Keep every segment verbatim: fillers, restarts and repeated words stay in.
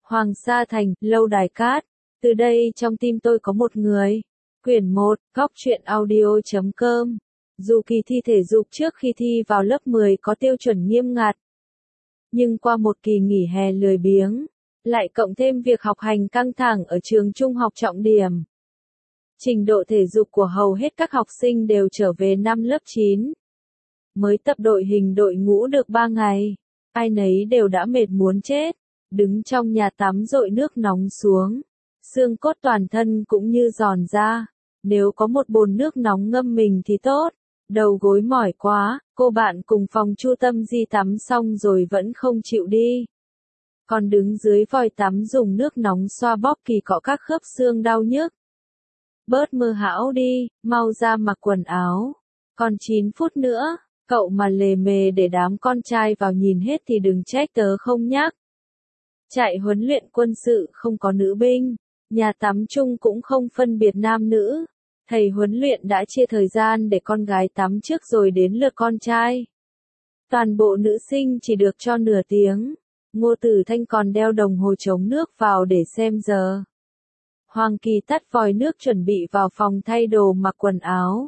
Hoàng Sa Thành, Lâu Đài Cát. Từ đây trong tim tôi có một người. Quyển một, góc truyện audio chấm com. Dù kỳ thi thể dục trước khi thi vào lớp mười có tiêu chuẩn nghiêm ngặt, nhưng qua một kỳ nghỉ hè lười biếng, lại cộng thêm việc học hành căng thẳng ở trường trung học trọng điểm, trình độ thể dục của hầu hết các học sinh đều trở về năm lớp chín. Mới tập đội hình đội ngũ được ba ngày, ai nấy đều đã mệt muốn chết, đứng trong nhà tắm dội nước nóng xuống, xương cốt toàn thân cũng như giòn ra. Nếu có một bồn nước nóng ngâm mình thì tốt. Đầu gối mỏi quá, cô bạn cùng phòng Chu Tâm Di tắm xong rồi vẫn không chịu đi. Còn đứng dưới vòi tắm dùng nước nóng xoa bóp kỳ cọ các khớp xương đau nhức. Bớt mơ hão đi, mau ra mặc quần áo. Còn chín phút nữa, cậu mà lề mề để đám con trai vào nhìn hết thì đừng trách tớ không nhắc. Chạy huấn luyện quân sự không có nữ binh, nhà tắm chung cũng không phân biệt nam nữ. Thầy huấn luyện đã chia thời gian để con gái tắm trước rồi đến lượt con trai. Toàn bộ nữ sinh chỉ được cho nửa tiếng. Ngô Tử Thanh còn đeo đồng hồ chống nước vào để xem giờ. Hoàng Kỳ tắt vòi nước chuẩn bị vào phòng thay đồ mặc quần áo.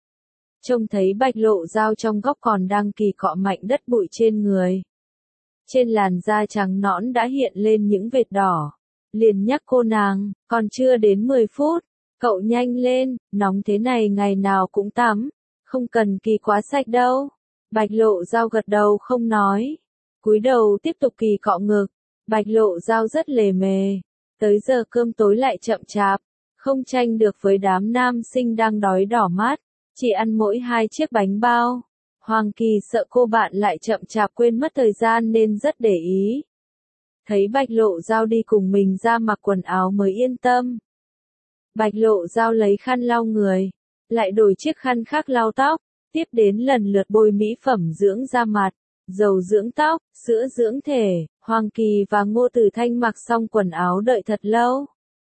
Trông thấy Bạch Lộ Dao trong góc còn đang kỳ cọ mạnh đất bụi trên người. Trên làn da trắng nõn đã hiện lên những vệt đỏ. Liền nhắc cô nàng, còn chưa đến mười phút. Cậu nhanh lên, nóng thế này ngày nào cũng tắm, không cần kỳ quá sạch đâu. Bạch Lộ Dao gật đầu không nói, cúi đầu tiếp tục kỳ cọ ngực. Bạch Lộ Dao rất lề mề, tới giờ cơm tối lại chậm chạp, không tranh được với đám nam sinh đang đói đỏ mắt, chỉ ăn mỗi hai chiếc bánh bao. Hoàng Kỳ sợ cô bạn lại chậm chạp quên mất thời gian nên rất để ý. Thấy Bạch Lộ Dao đi cùng mình ra mặc quần áo mới yên tâm. Bạch Lộ Dao lấy khăn lau người, lại đổi chiếc khăn khác lau tóc, tiếp đến lần lượt bôi mỹ phẩm dưỡng da mặt, dầu dưỡng tóc, sữa dưỡng thể. Hoàng Kỳ và Ngô Tử Thanh mặc xong quần áo đợi thật lâu.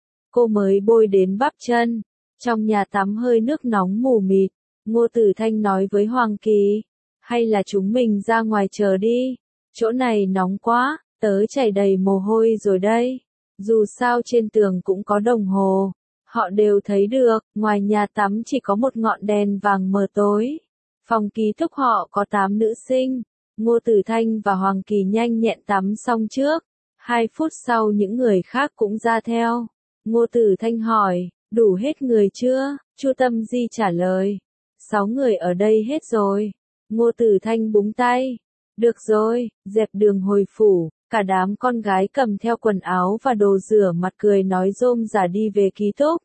Cô mới bôi đến bắp chân, trong nhà tắm hơi nước nóng mù mịt. Ngô Tử Thanh nói với Hoàng Kỳ, hay là chúng mình ra ngoài chờ đi, chỗ này nóng quá, tớ chảy đầy mồ hôi rồi đây. Dù sao trên tường cũng có đồng hồ. Họ đều thấy được, ngoài nhà tắm chỉ có một ngọn đèn vàng mờ tối. Phòng ký túc họ có tám nữ sinh. Ngô Tử Thanh và Hoàng Kỳ nhanh nhẹn tắm xong trước. Hai phút sau những người khác cũng ra theo. Ngô Tử Thanh hỏi, đủ hết người chưa? Chu Tâm Di trả lời, sáu người ở đây hết rồi. Ngô Tử Thanh búng tay, được rồi, dẹp đường hồi phủ. Cả đám con gái cầm theo quần áo và đồ rửa mặt cười nói rôm rả đi về ký túc.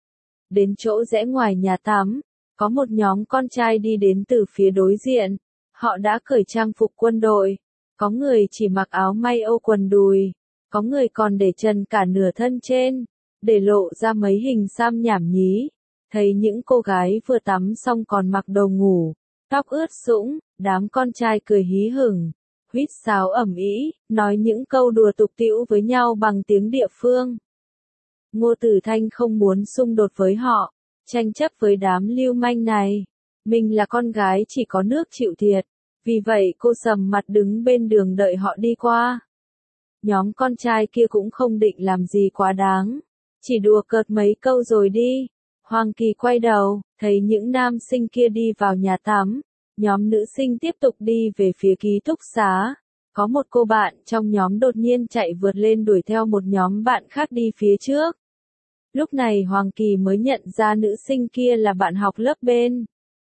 Đến chỗ rẽ ngoài nhà tắm, có một nhóm con trai đi đến từ phía đối diện. Họ đã cởi trang phục quân đội. Có người chỉ mặc áo may ô quần đùi. Có người còn để trần cả nửa thân trên, để lộ ra mấy hình xăm nhảm nhí. Thấy những cô gái vừa tắm xong còn mặc đồ ngủ, tóc ướt sũng, đám con trai cười hí hửng, huýt sáo ầm ĩ, nói những câu đùa tục tĩu với nhau bằng tiếng địa phương. Ngô Tử Thanh không muốn xung đột với họ, tranh chấp với đám lưu manh này. Mình là con gái chỉ có nước chịu thiệt, vì vậy cô sầm mặt đứng bên đường đợi họ đi qua. Nhóm con trai kia cũng không định làm gì quá đáng, chỉ đùa cợt mấy câu rồi đi. Hoàng Kỳ quay đầu, thấy những nam sinh kia đi vào nhà tắm, nhóm nữ sinh tiếp tục đi về phía ký túc xá. Có một cô bạn trong nhóm đột nhiên chạy vượt lên đuổi theo một nhóm bạn khác đi phía trước. Lúc này Hoàng Kỳ mới nhận ra nữ sinh kia là bạn học lớp bên.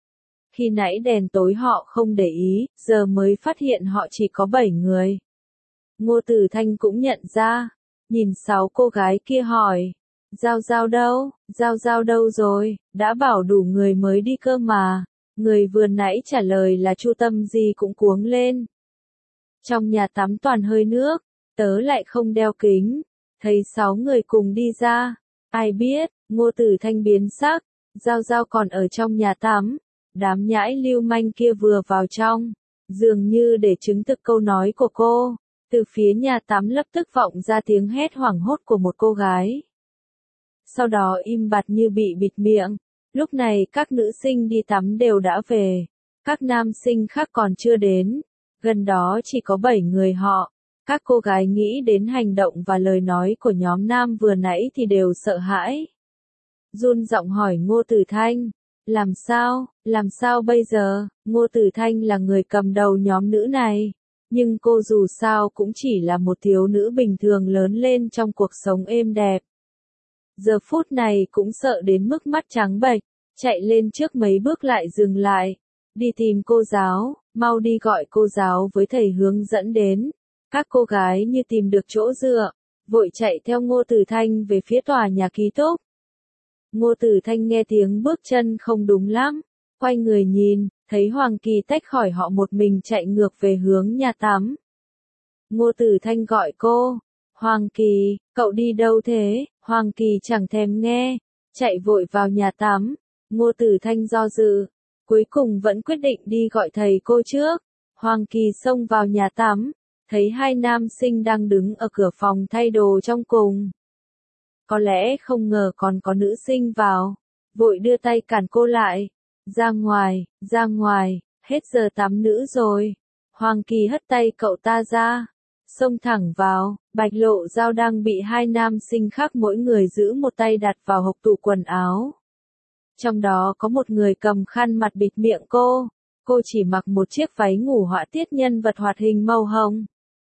Khi nãy đèn tối họ không để ý, giờ mới phát hiện họ chỉ có bảy người. Ngô Tử Thanh cũng nhận ra, nhìn sáu cô gái kia hỏi, Giao Giao đâu, Giao Giao đâu rồi, đã bảo đủ người mới đi cơ mà. Người vừa nãy trả lời là Chu Tâm Di cũng cuống lên. Trong nhà tắm toàn hơi nước, tớ lại không đeo kính, thấy sáu người cùng đi ra. Ai biết, Ngô Tử Thanh biến sắc, Giao Giao còn ở trong nhà tắm. Đám nhãi lưu manh kia vừa vào trong, dường như để chứng thực câu nói của cô. Từ phía nhà tắm lập tức vọng ra tiếng hét hoảng hốt của một cô gái. Sau đó im bặt như bị bịt miệng. Lúc này các nữ sinh đi tắm đều đã về. Các nam sinh khác còn chưa đến. Gần đó chỉ có bảy người họ. Các cô gái nghĩ đến hành động và lời nói của nhóm nam vừa nãy thì đều sợ hãi. Run giọng hỏi Ngô Tử Thanh, làm sao, làm sao bây giờ? Ngô Tử Thanh là người cầm đầu nhóm nữ này, nhưng cô dù sao cũng chỉ là một thiếu nữ bình thường lớn lên trong cuộc sống êm đẹp. Giờ phút này cũng sợ đến mức mắt trắng bệch, chạy lên trước mấy bước lại dừng lại, đi tìm cô giáo, mau đi gọi cô giáo với thầy hướng dẫn đến. Các cô gái như tìm được chỗ dựa, vội chạy theo Ngô Tử Thanh về phía tòa nhà ký túc. Ngô Tử Thanh nghe tiếng bước chân không đúng lắm, quay người nhìn, thấy Hoàng Kỳ tách khỏi họ một mình chạy ngược về hướng nhà tắm. Ngô Tử Thanh gọi cô, Hoàng Kỳ, cậu đi đâu thế? Hoàng Kỳ chẳng thèm nghe, chạy vội vào nhà tắm. Ngô Tử Thanh do dự, cuối cùng vẫn quyết định đi gọi thầy cô trước. Hoàng Kỳ xông vào nhà tắm, thấy hai nam sinh đang đứng ở cửa phòng thay đồ trong cùng. Có lẽ không ngờ còn có nữ sinh vào, vội đưa tay cản cô lại. Ra ngoài, ra ngoài, hết giờ tắm nữ rồi. Hoàng Kỳ hất tay cậu ta ra, xông thẳng vào. Bạch Lộ Dao đang bị hai nam sinh khác mỗi người giữ một tay đặt vào hộc tủ quần áo. Trong đó có một người cầm khăn mặt bịt miệng cô, cô chỉ mặc một chiếc váy ngủ họa tiết nhân vật hoạt hình màu hồng.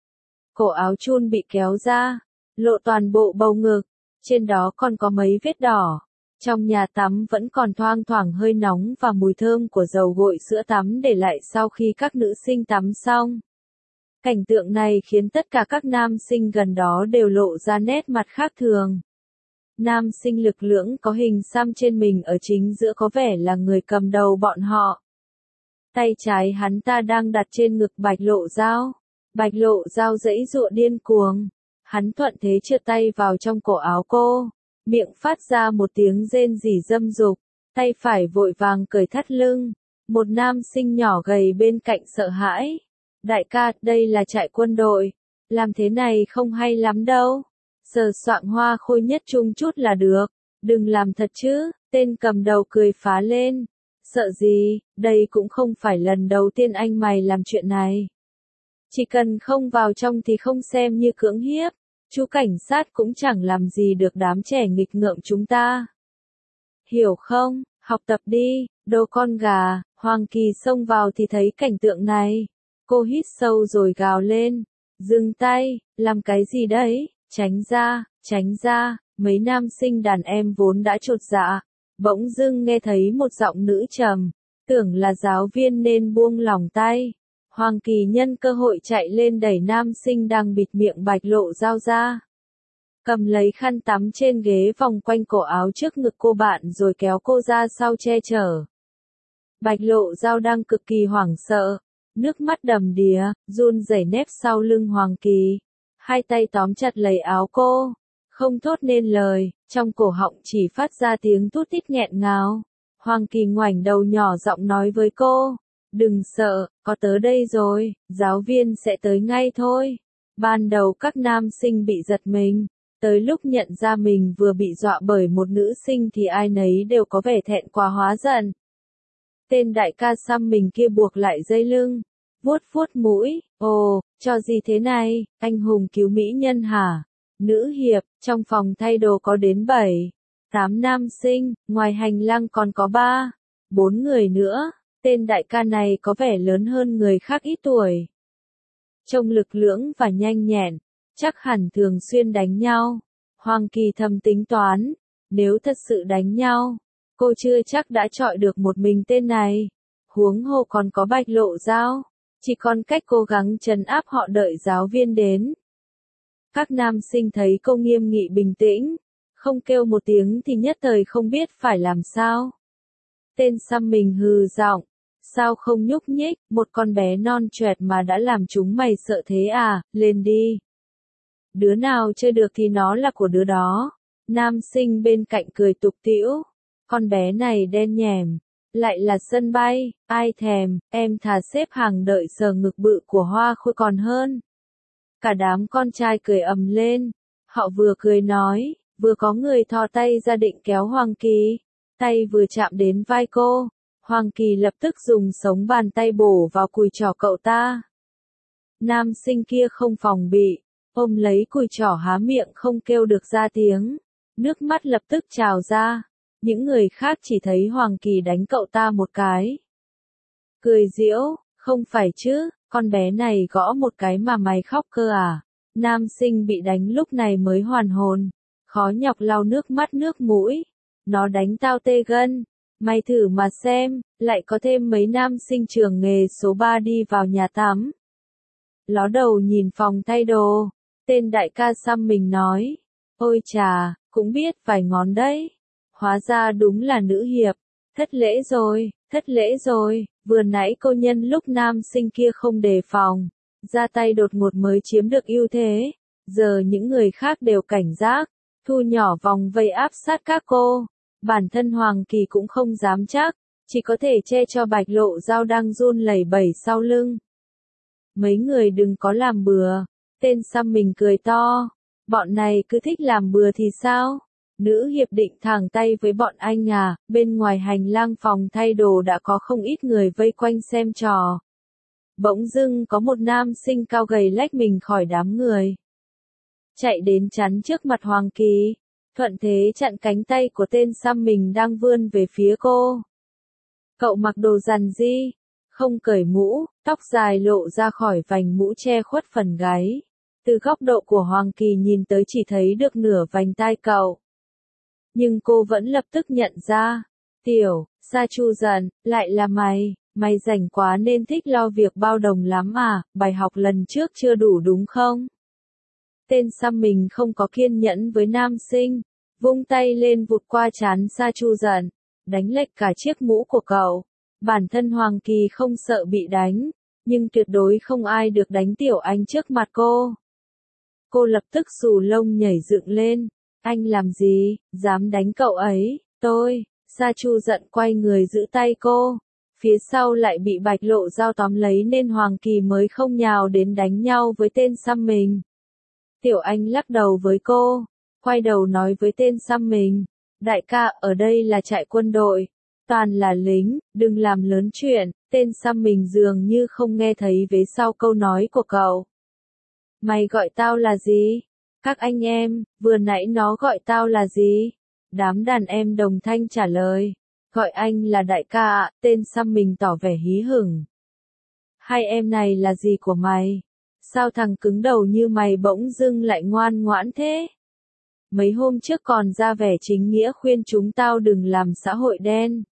Cổ áo chun bị kéo ra, lộ toàn bộ bầu ngực, trên đó còn có mấy vết đỏ. Trong nhà tắm vẫn còn thoang thoảng hơi nóng và mùi thơm của dầu gội sữa tắm để lại sau khi các nữ sinh tắm xong. Cảnh tượng này khiến tất cả các nam sinh gần đó đều lộ ra nét mặt khác thường. Nam sinh lực lưỡng có hình xăm trên mình ở chính giữa có vẻ là người cầm đầu bọn họ. Tay trái hắn ta đang đặt trên ngực Bạch Lộ Dao. Bạch Lộ Dao giãy giụa điên cuồng. Hắn thuận thế trượt tay vào trong cổ áo cô, miệng phát ra một tiếng rên rỉ dâm dục, tay phải vội vàng cởi thắt lưng. Một nam sinh nhỏ gầy bên cạnh sợ hãi. Đại ca, đây là trại quân đội, làm thế này không hay lắm đâu. Sờ soạng hoa khôi nhất chung chút là được, đừng làm thật chứ. Tên cầm đầu cười phá lên. Sợ gì, đây cũng không phải lần đầu tiên anh mày làm chuyện này. Chỉ cần không vào trong thì không xem như cưỡng hiếp. Chú cảnh sát cũng chẳng làm gì được đám trẻ nghịch ngợm chúng ta. Hiểu không, học tập đi, đồ con gà. Hoàng Kỳ xông vào thì thấy cảnh tượng này. Cô hít sâu rồi gào lên. Dừng tay, làm cái gì đấy, tránh ra, tránh ra. Mấy nam sinh đàn em vốn đã chột dạ, bỗng dưng nghe thấy một giọng nữ trầm, tưởng là giáo viên nên buông lỏng tay. Hoàng Kỳ nhân cơ hội chạy lên đẩy nam sinh đang bịt miệng Bạch Lộ Dao ra. Cầm lấy khăn tắm trên ghế vòng quanh cổ áo trước ngực cô bạn rồi kéo cô ra sau che chở. Bạch Lộ Dao đang cực kỳ hoảng sợ, nước mắt đầm đìa, run rẩy nép sau lưng Hoàng Kỳ. Hai tay tóm chặt lấy áo cô, không thốt nên lời, trong cổ họng chỉ phát ra tiếng tút tít nghẹn ngào. Hoàng Kỳ ngoảnh đầu nhỏ giọng nói với cô. Đừng sợ, có tớ đây rồi, giáo viên sẽ tới ngay thôi. Ban đầu các nam sinh bị giật mình, tới lúc nhận ra mình vừa bị dọa bởi một nữ sinh thì ai nấy đều có vẻ thẹn quá hóa giận. Tên đại ca xăm mình kia buộc lại dây lưng, vuốt vuốt mũi, ồ, cho gì thế này, anh hùng cứu mỹ nhân hả? Nữ hiệp, trong phòng thay đồ có đến bảy, tám nam sinh, ngoài hành lang còn có ba, bốn người nữa. Tên đại ca này có vẻ lớn hơn người khác ít tuổi. Trông lực lưỡng và nhanh nhẹn, chắc hẳn thường xuyên đánh nhau. Hoàng Kỳ thầm tính toán, nếu thật sự đánh nhau, cô chưa chắc đã chọi được một mình tên này. Huống hồ còn có Bạch Lộ Dao, chỉ còn cách cố gắng trấn áp họ đợi giáo viên đến. Các nam sinh thấy cô nghiêm nghị bình tĩnh, không kêu một tiếng thì nhất thời không biết phải làm sao. Tên xăm mình hừ giọng. Sao không nhúc nhích, một con bé non choẹt mà đã làm chúng mày sợ thế à, lên đi. Đứa nào chơi được thì nó là của đứa đó. Nam sinh bên cạnh cười tục tĩu. Con bé này đen nhèm, lại là sân bay, ai thèm, em thà xếp hàng đợi sờ ngực bự của Hoa Khôi còn hơn. Cả đám con trai cười ầm lên, họ vừa cười nói, vừa có người thò tay ra định kéo Hoàng Kỳ, tay vừa chạm đến vai cô. Hoàng Kỳ lập tức dùng sống bàn tay bổ vào cùi chỏ cậu ta. Nam sinh kia không phòng bị, ôm lấy cùi trỏ há miệng không kêu được ra tiếng. Nước mắt lập tức trào ra. Những người khác chỉ thấy Hoàng Kỳ đánh cậu ta một cái. Cười giễu, không phải chứ, con bé này gõ một cái mà mày khóc cơ à. Nam sinh bị đánh lúc này mới hoàn hồn. Khó nhọc lau nước mắt nước mũi. Nó đánh tao tê gân. Mày thử mà xem, lại có thêm mấy nam sinh trường nghề số ba đi vào nhà tắm. Ló đầu nhìn phòng thay đồ. Tên đại ca xăm mình nói. Ôi chà, cũng biết vài ngón đấy. Hóa ra đúng là nữ hiệp. Thất lễ rồi, thất lễ rồi. Vừa nãy cô nhân lúc nam sinh kia không đề phòng. Ra tay đột ngột mới chiếm được ưu thế. Giờ những người khác đều cảnh giác. Thu nhỏ vòng vây áp sát các cô. Bản thân Hoàng Kỳ cũng không dám chắc. Chỉ có thể che cho Bạch Lộ Dao đang run lẩy bẩy sau lưng. Mấy người đừng có làm bừa. Tên xăm mình cười to. Bọn này cứ thích làm bừa thì sao? Nữ hiệp định thẳng tay với bọn anh à, bên ngoài hành lang phòng thay đồ đã có không ít người vây quanh xem trò. Bỗng dưng có một nam sinh cao gầy lách mình khỏi đám người. Chạy đến chắn trước mặt Hoàng Kỳ, thuận thế chặn cánh tay của tên xăm mình đang vươn về phía cô. Cậu mặc đồ rằn di, không cởi mũ, tóc dài lộ ra khỏi vành mũ che khuất phần gáy. Từ góc độ của Hoàng Kỳ nhìn tới chỉ thấy được nửa vành tai cậu. Nhưng cô vẫn lập tức nhận ra. Tiểu, Sa Chu dần, lại là mày, mày rảnh quá nên thích lo việc bao đồng lắm à, bài học lần trước chưa đủ đúng không? Tên xăm mình không có kiên nhẫn với nam sinh, vung tay lên vụt qua trán Sa Chu dần, đánh lệch cả chiếc mũ của cậu. Bản thân Hoàng Kỳ không sợ bị đánh, nhưng tuyệt đối không ai được đánh Tiểu Anh trước mặt cô. Cô lập tức xù lông nhảy dựng lên. Anh làm gì, dám đánh cậu ấy, tôi, Sa Chu giận quay người giữ tay cô. Phía sau lại bị Bạch Lộ Dao tóm lấy nên Hoàng Kỳ mới không nhào đến đánh nhau với tên xăm mình. Tiểu Anh lắc đầu với cô, quay đầu nói với tên xăm mình. Đại ca, ở đây là trại quân đội, toàn là lính, đừng làm lớn chuyện. Tên xăm mình dường như không nghe thấy vế sau câu nói của cậu. Mày gọi tao là gì? Các anh em, vừa nãy nó gọi tao là gì? Đám đàn em đồng thanh trả lời. Gọi anh là đại ca ạ, tên xăm mình tỏ vẻ hí hửng. Hai em này là gì của mày? Sao thằng cứng đầu như mày bỗng dưng lại ngoan ngoãn thế? Mấy hôm trước còn ra vẻ chính nghĩa khuyên chúng tao đừng làm xã hội đen.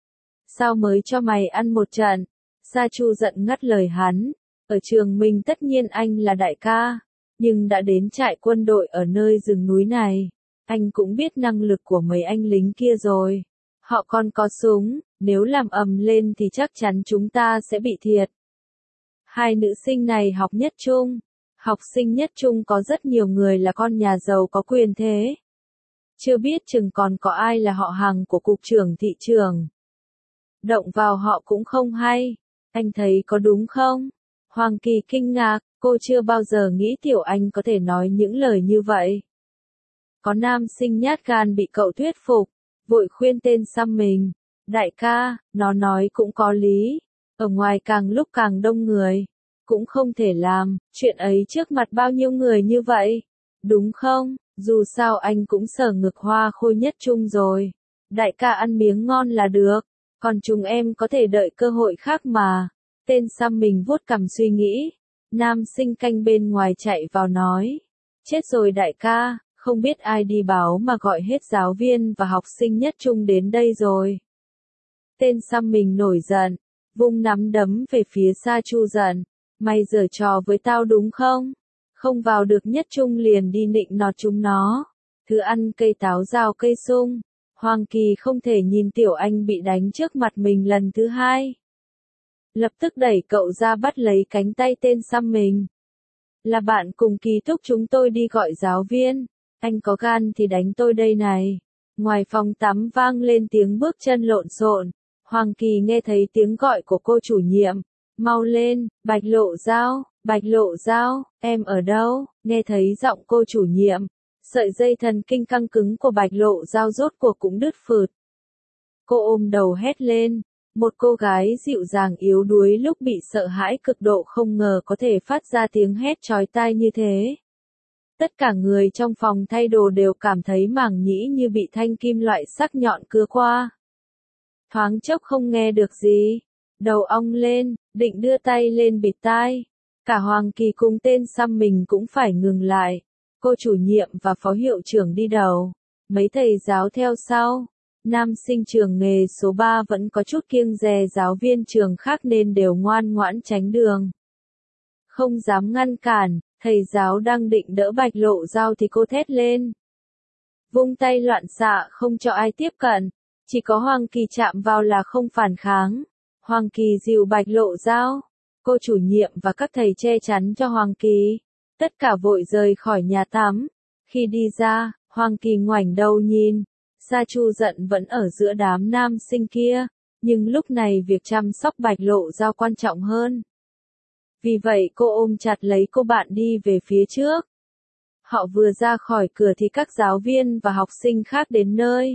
Sao mới cho mày ăn một trận? Sa Chu giận ngắt lời hắn. Ở trường mình tất nhiên anh là đại ca. Nhưng đã đến trại quân đội ở nơi rừng núi này, anh cũng biết năng lực của mấy anh lính kia rồi. Họ còn có súng, nếu làm ầm lên thì chắc chắn chúng ta sẽ bị thiệt. Hai nữ sinh này học nhất trung. Học sinh nhất trung có rất nhiều người là con nhà giàu có quyền thế. Chưa biết chừng còn có ai là họ hàng của cục trưởng thị trường. Động vào họ cũng không hay. Anh thấy có đúng không? Hoàng Kỳ kinh ngạc. Cô chưa bao giờ nghĩ Tiểu Anh có thể nói những lời như vậy. Có nam sinh nhát gan bị cậu thuyết phục, vội khuyên tên xăm mình. Đại ca, nó nói cũng có lý. Ở ngoài càng lúc càng đông người. Cũng không thể làm, chuyện ấy trước mặt bao nhiêu người như vậy. Đúng không? Dù sao anh cũng sở ngực hoa khôi nhất trung rồi. Đại ca ăn miếng ngon là được. Còn chúng em có thể đợi cơ hội khác mà. Tên xăm mình vuốt cằm suy nghĩ. Nam sinh canh bên ngoài chạy vào nói. Chết rồi đại ca, không biết ai đi báo mà gọi hết giáo viên và học sinh nhất trung đến đây rồi. Tên xăm mình nổi giận, vung nắm đấm về phía Sa Chu giận. Mày giở trò với tao đúng không? Không vào được nhất trung liền đi nịnh nọt chúng nó. Thứ ăn cây táo rào cây sung. Hoàng Kỳ không thể nhìn Tiểu Anh bị đánh trước mặt mình lần thứ hai. Lập tức đẩy cậu ra bắt lấy cánh tay tên xăm mình. Là bạn cùng ký túc chúng tôi đi gọi giáo viên. Anh có gan thì đánh tôi đây này. Ngoài phòng tắm vang lên tiếng bước chân lộn xộn. Hoàng Kỳ nghe thấy tiếng gọi của cô chủ nhiệm. Mau lên, Bạch Lộ Dao, Bạch Lộ Dao, em ở đâu? Nghe thấy giọng cô chủ nhiệm. Sợi dây thần kinh căng cứng của Bạch Lộ Dao rốt cuộc cũng đứt phượt. Cô ôm đầu hét lên. Một cô gái dịu dàng yếu đuối lúc bị sợ hãi cực độ không ngờ có thể phát ra tiếng hét chói tai như thế. Tất cả người trong phòng thay đồ đều cảm thấy màng nhĩ như bị thanh kim loại sắc nhọn cứa qua. Thoáng chốc không nghe được gì. Đầu ong lên, định đưa tay lên bịt tai. Cả Hoàng Kỳ cùng tên xăm mình cũng phải ngừng lại. Cô chủ nhiệm và phó hiệu trưởng đi đầu. Mấy thầy giáo theo sau. Nam sinh trường nghề số ba vẫn có chút kiêng dè giáo viên trường khác nên đều ngoan ngoãn tránh đường. Không dám ngăn cản, thầy giáo đang định đỡ Bạch Lộ Dao thì cô thét lên. Vung tay loạn xạ không cho ai tiếp cận, chỉ có Hoàng Kỳ chạm vào là không phản kháng. Hoàng Kỳ dìu Bạch Lộ Dao, cô chủ nhiệm và các thầy che chắn cho Hoàng Kỳ. Tất cả vội rời khỏi nhà tắm. Khi đi ra, Hoàng Kỳ ngoảnh đầu nhìn. Sa Chu giận vẫn ở giữa đám nam sinh kia, nhưng lúc này việc chăm sóc Bạch Lộ Dao quan trọng hơn. Vì vậy cô ôm chặt lấy cô bạn đi về phía trước. Họ vừa ra khỏi cửa thì các giáo viên và học sinh khác đến nơi.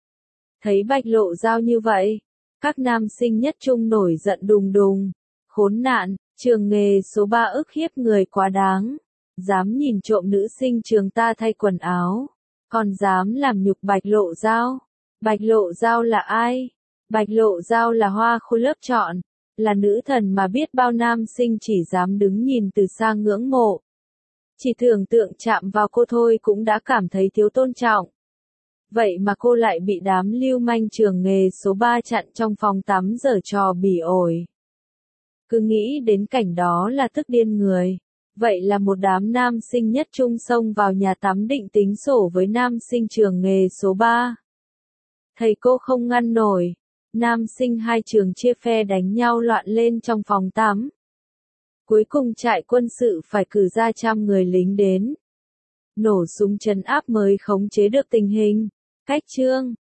Thấy Bạch Lộ Dao như vậy, các nam sinh nhất trung nổi giận đùng đùng. Khốn nạn, trường nghề số ba ức hiếp người quá đáng. Dám nhìn trộm nữ sinh trường ta thay quần áo. Còn dám làm nhục Bạch Lộ Dao. Bạch Lộ Dao là ai? Bạch Lộ Dao là hoa khôi lớp chọn, là nữ thần mà biết bao nam sinh chỉ dám đứng nhìn từ xa ngưỡng mộ. Chỉ tưởng tượng chạm vào cô thôi cũng đã cảm thấy thiếu tôn trọng. Vậy mà cô lại bị đám lưu manh trường nghề số ba chặn trong phòng tắm giở trò bỉ ổi. Cứ nghĩ đến cảnh đó là tức điên người. Vậy là một đám nam sinh nhất trung xông vào nhà tắm định tính sổ với nam sinh trường nghề số ba. Thầy cô không ngăn nổi. Nam sinh hai trường chia phe đánh nhau loạn lên trong phòng tắm. Cuối cùng trại quân sự phải cử ra trăm người lính đến. Nổ súng trấn áp mới khống chế được tình hình. Cách chương